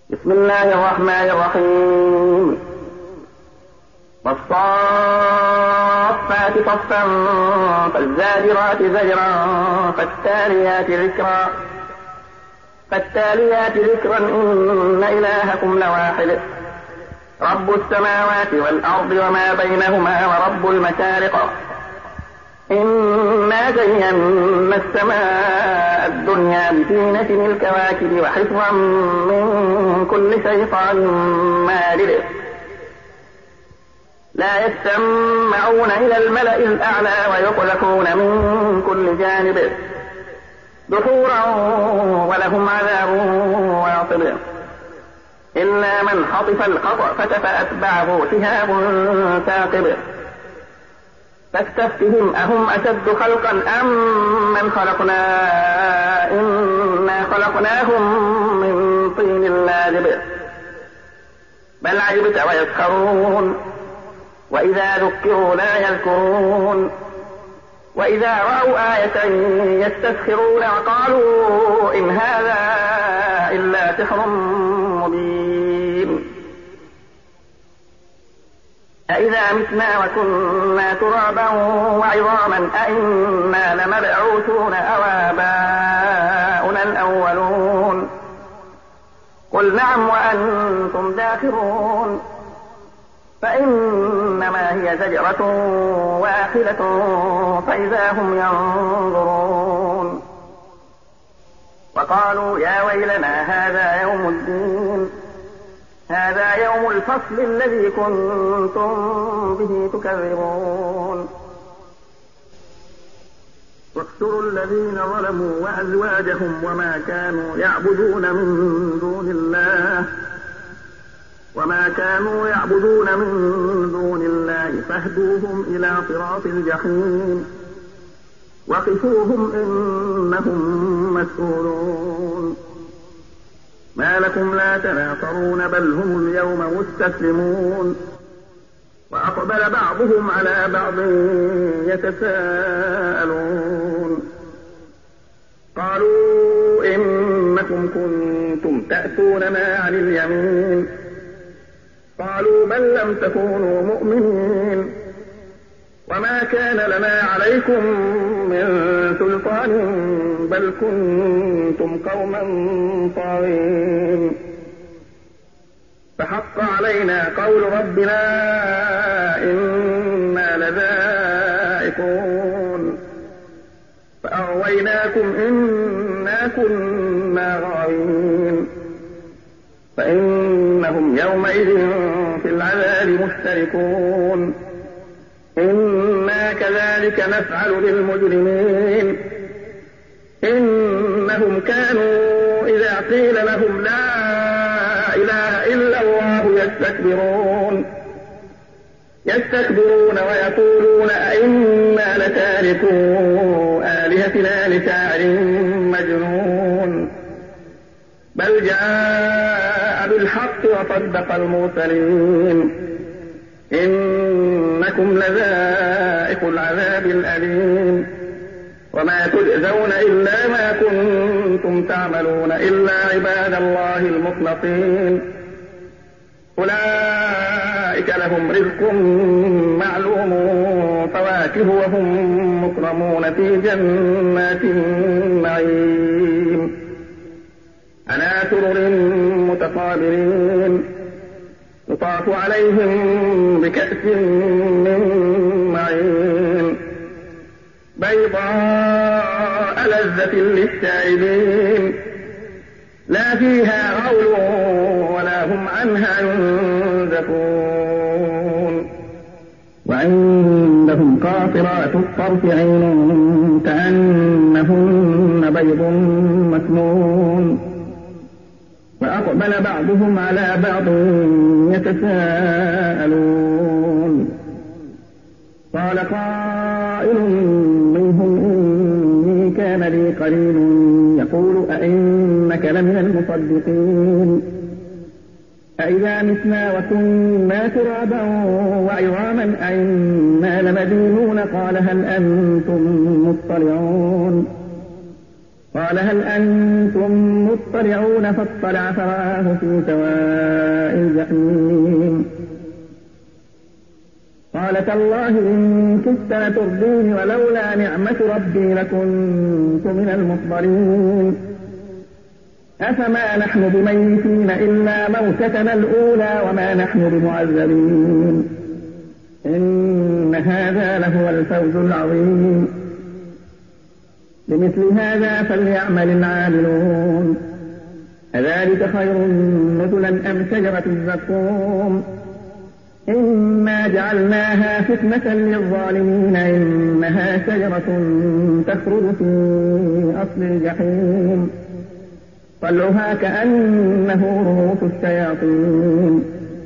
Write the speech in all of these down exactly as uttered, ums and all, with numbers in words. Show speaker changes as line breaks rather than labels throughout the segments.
بسم الله الرحمن الرحيم. والصافات صفا فالزاجرات زجرا فالتاليات ذكرا فالتاليات ذكرا إن إلهكم لواحد رب السماوات والأرض وما بينهما ورب المشارق إنا زينا السماء الدنيا بزينة الكواكب وحفظا من كل شيطان مارد لا يستمعون إلى الملأ الأعلى ويقذفون من كل جانب دحورا ولهم عذاب واصب إلا من خطف الخطفة فأتبعه شهاب ثاقب فاستفتهم أهم أشد خلقا أم من خلقنا إنا خلقناهم من طين لازب بل عجبت ويسخرون وإذا ذكروا لا يذكرون وإذا رأوا آية يستسخرون وقالوا إن هذا إلا سحر مبين أإذا متنا وكنا ترابا وعظاما أئنا لمبعوثون أو آباؤنا الأولون قل نعم وأنتم داخرون فإنما هي زجرة واحدة فإذا هم ينظرون وقالوا يا ويلنا هذا يوم الدين هذا يوم الفصل الذي كنتم به تكذبون واقتلوا الذين ظلموا وأزواجهم وما كانوا يعبدون من دون الله وما كانوا يعبدون من دون الله فاهدوهم إلى صراط الجحيم وقفوهم إنهم مسؤولون ما لكم لا تناصرون بل هم اليوم مستسلمون وأقبل بعضهم على بعض يتساءلون قالوا إنكم كنتم تأتوننا عن اليمين قالوا بل لم تكونوا مؤمنين وما كان لنا عليكم من سلطان بل كنتم قوما طاغين فحق علينا قول ربنا إنا لذائقون فأغويناكم إنا كنا غاوين فإنهم يومئذ في العذاب مشتركون إنا كذلك نفعل بالمجرمين إنهم كانوا إذا قيل لهم لا إله إلا الله يستكبرون يستكبرون ويقولون أئنا لتاركو آلهتنا لشاعر مجنون بل جاء بالحق وصدق المرسلين إنكم لذائق العذاب الأليم وما تجزون إلا ما كنتم تعملون إلا عباد الله المخلصين أولئك لهم رزق معلوم فواكه وهم مكرمون في جنات النعيم على سرر متقابلين يطاف عليهم بكأس من معين بيضاء لذة للشاربين لا فيها غول ولا هم عنها ينزفون وعندهم قاصرات الطرف عين كأنهن بيض مكنون فأقبل بعضهم على بعض يتساءلون قال قائل منهم إني كان لي قرين يقول أئنك لمن المصدقين أئذا متنا وكنا ترابا وعظاما أئنا لمدينون قال هل أنتم مطلعون قال هل أنتم مطلعون فاطلع فرآه في سواء الجحيم قال تالله إن كدت لتردين ولولا نعمة ربي لكنت من المحضرين أفما نحن بميتين إلا موتتنا الأولى وما نحن بمعذبين إن هذا لهو الفوز العظيم لمثل هذا فليعمل العاملون أذلك خير نزلا أم شجرة الزقوم إنا جعلناها فتنة للظالمين إنها شجرة تخرج في أصل الجحيم طلعها كأنه رؤوس الشياطين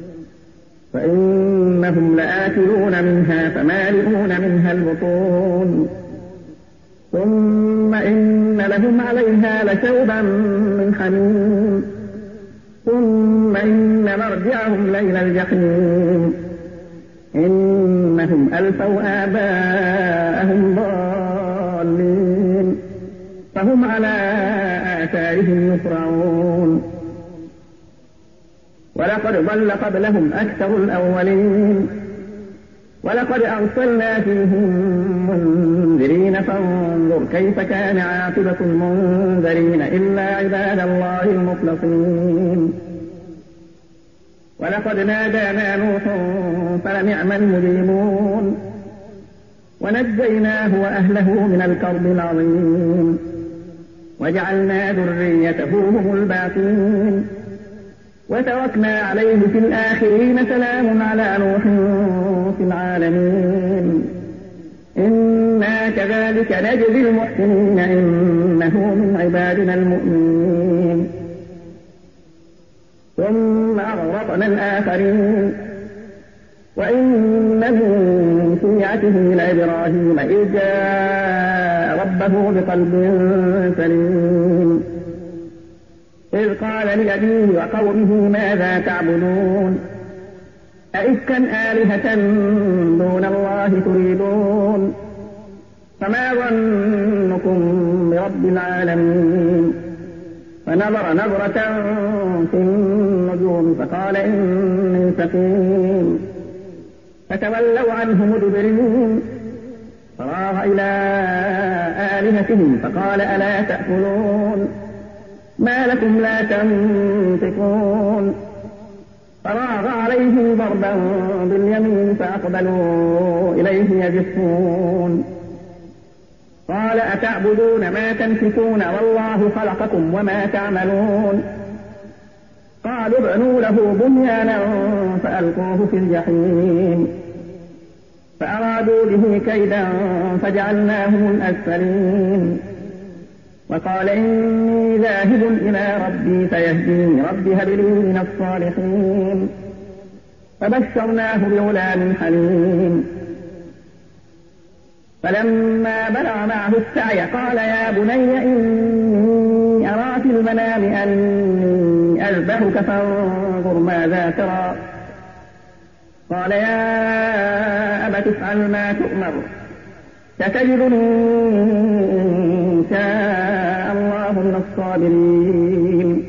فإنهم لآكلون منها فمالئون منها البطون ثم إن لهم عليها لشوبا من حميم ثم إن مرجعهم لإلى الجحيم إنهم ألفوا آباءهم ضالين فهم على آثارهم يسرعون ولقد ضل قبلهم أكثر الأولين ولقد أرسلنا فيهم منذرين فانظر كيف كان عاقبة المنذرين إلا عباد الله المخلصين ولقد نادانا نوح فلنعم المجيبون ونجيناه وأهله من الكرب العظيم وجعلنا ذريته هم الباقين وتركنا عليه في الآخرين سلام على نوح في العالمين إنا كذلك نجزي المحسنين إنه من عبادنا المؤمنين ثم أغرقنا الآخرين وإن من شيعته لإبراهيم إذ جاء ربه بقلب سليم إذ قال لأبيه وقومه ماذا تعبدون أئفكا آلهة دون الله تريدون فما ظنكم برب العالمين فنظر نظرة في النجوم فقال إني سقيم فتولوا عنه مدبرين فراغ إلى آلهتهم فقال ألا تأكلون ما لكم لا تنطقون فراغ عليهم ضربا باليمين فأقبلوا إليه يزفون قال أتعبدون ما تنفكون والله خلقكم وما تعملون قالوا ابنوا له بنيانا فألقوه في الجحيم فأرادوا به كيدا فجعلناهم الأسفلين وقال إني ذاهب إلى ربي سيهديني رب هب لي من الصالحين فبشرناه بغلام حليم فلما بلغ معه السعي قال يا بني إني أرى في المنام أني أذبحك فانظر ماذا ترى قال يا أبت افعل ما تؤمر ستجدني إن شاء الله من الصابرين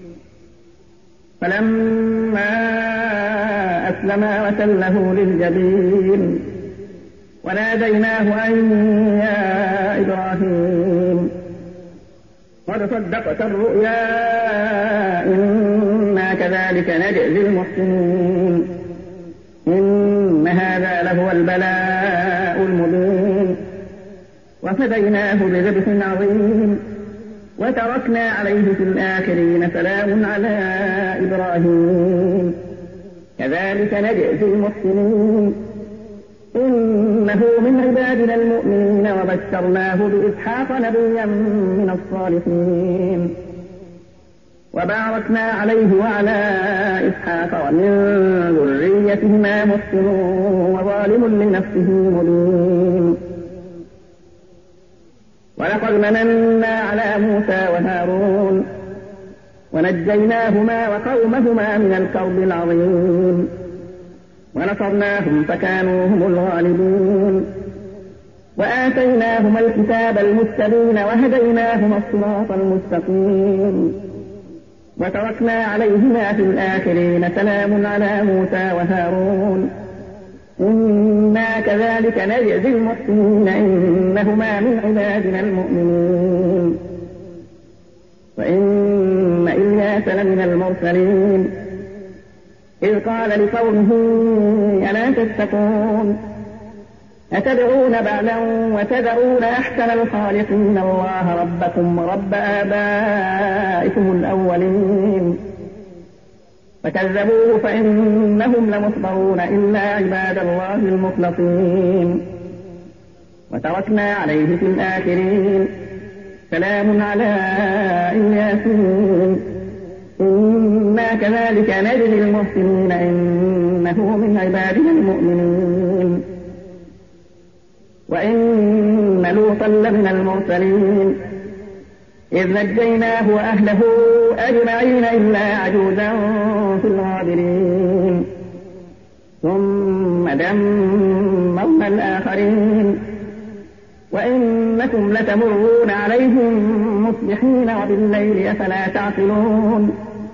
فلما أسلما وتله للجبين وناديناه أن يا إبراهيم قد صدقت الرؤيا إنا كذلك نجزي المحسنين إن هذا لهو البلاء المبين وفديناه بذبح عظيم وتركنا عليه في الآخرين سلام على إبراهيم كذلك نجزي المحسنين إنه من عبادنا المؤمنين وبشرناه بإسحاق نبيا من الصالحين وباركنا عليه وعلى إسحاق ومن ذريتهما محسن وظالم لنفسه مبين ولقد مننا على موسى وهارون ونجيناهما وقومهما من الكرب العظيم ونصرناهم فكانوا هم الغالبين وآتيناهما الكتاب المستبين وهديناهما الصراط المستقيم وتركنا عليهما في الآخرين سلام على موسى وهارون إنا كذلك نجزي المحسنين إنهما من عبادنا المؤمنين وإن إلياس لمن المرسلين إذ قال لقومه ألا تتقون أتدعون بعلا وتذرون أحسن الخالقين الله ربكم ورب آبائكم الأولين فكذبوه فإنهم لمحضرون إلا عباد الله المخلصين وتركنا عليه في الآخرين سلام على الياسين إنا كذلك نجزي المحسنين إنه من عبادنا المؤمنين وإن لوطا لمن المرسلين إذ نجيناه وأهله أجمعين إلا عجوزا في الغابرين ثم دمرنا الآخرين وإنكم لتمرون عليهم مصبحين وبالليل أفلا تعقلون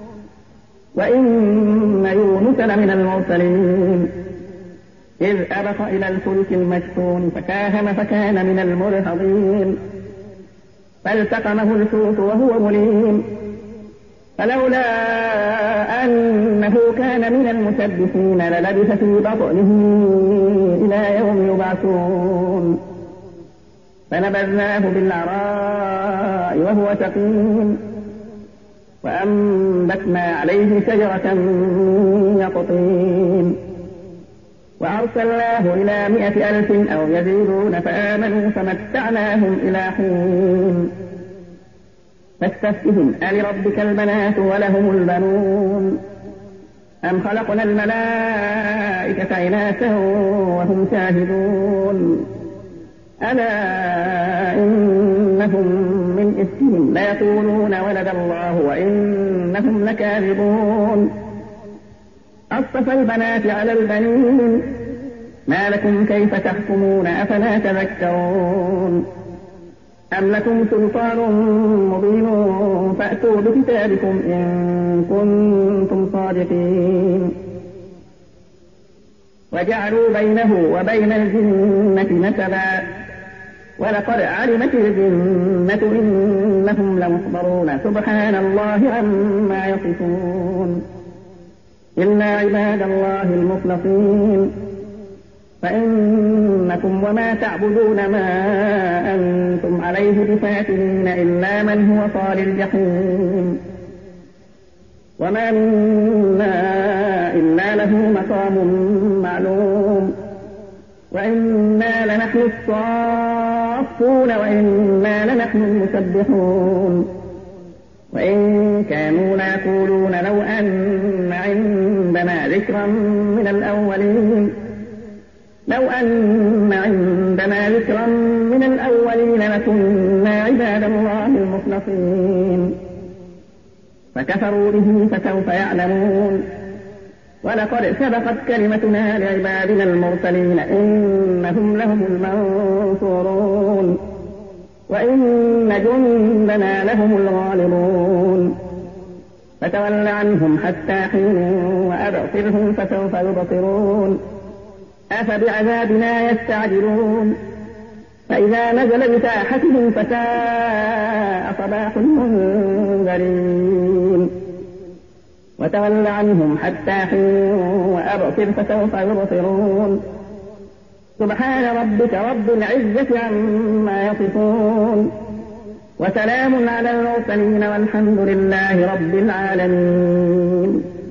وإن يونس لمن المرسلين إذ أبق إلى الفلك المشحون فكاهن فكان من المرهضين فالتقمه الحوت وهو مليم فلولا أنه كان من المسبحين للبث في بطنه إلى يوم يبعثون فنبذناه بالعراء وهو سقيم وأنبتنا عليه شجرة من يقطين وأرسلناه إلى مائة ألف أو يزيدون فآمنوا فمتعناهم إلى حين فاستفتهم ألربك البنات ولهم البنون أم خلقنا الملائكة إناثا وهم شاهدون ألا إنهم من إفكهم ليقولون ولد الله وإنهم لكاذبون أصطفى البنات على البنين ما لكم كيف تحكمون أفلا تذكرون أم لكم سلطان مبين فأتوا بكتابكم إن كنتم صادقين وجعلوا بينه وبين الجنة نسبا ولقد علمت الجنة إنهم لمحضرون سبحان الله عما يصفون إلا عباد الله المخلصين فإنكم وما تعبدون ما أنتم عليه بفاتنين إلا من هو صال الجحيم وما منا إلا له مقام معلوم وإنا لنحن الصافون وإنا لنحن المسبحون وإن كانوا ليقولون لو أن عندنا ذكرا من الأولين لو أن عندنا ذكرا من الأولين لكنا عباد الله المخلصين فكفروا به فسوف يعلمون ولقد سبقت كلمتنا لعبادنا المرسلين إنهم لهم المنصورون وإن جندنا لهم الغالبون فتول عنهم حتى حين وأبصرهم فسوف يبصرون أفبعذابنا يستعجلون فإذا نزل بساحتهم فساء صباح المنذرين وتول عنهم حتى حين وأبصر فسوف يبصرون سبحان ربك رب العزة عما يصفون وسلام على المرسلين والحمد لله رب العالمين.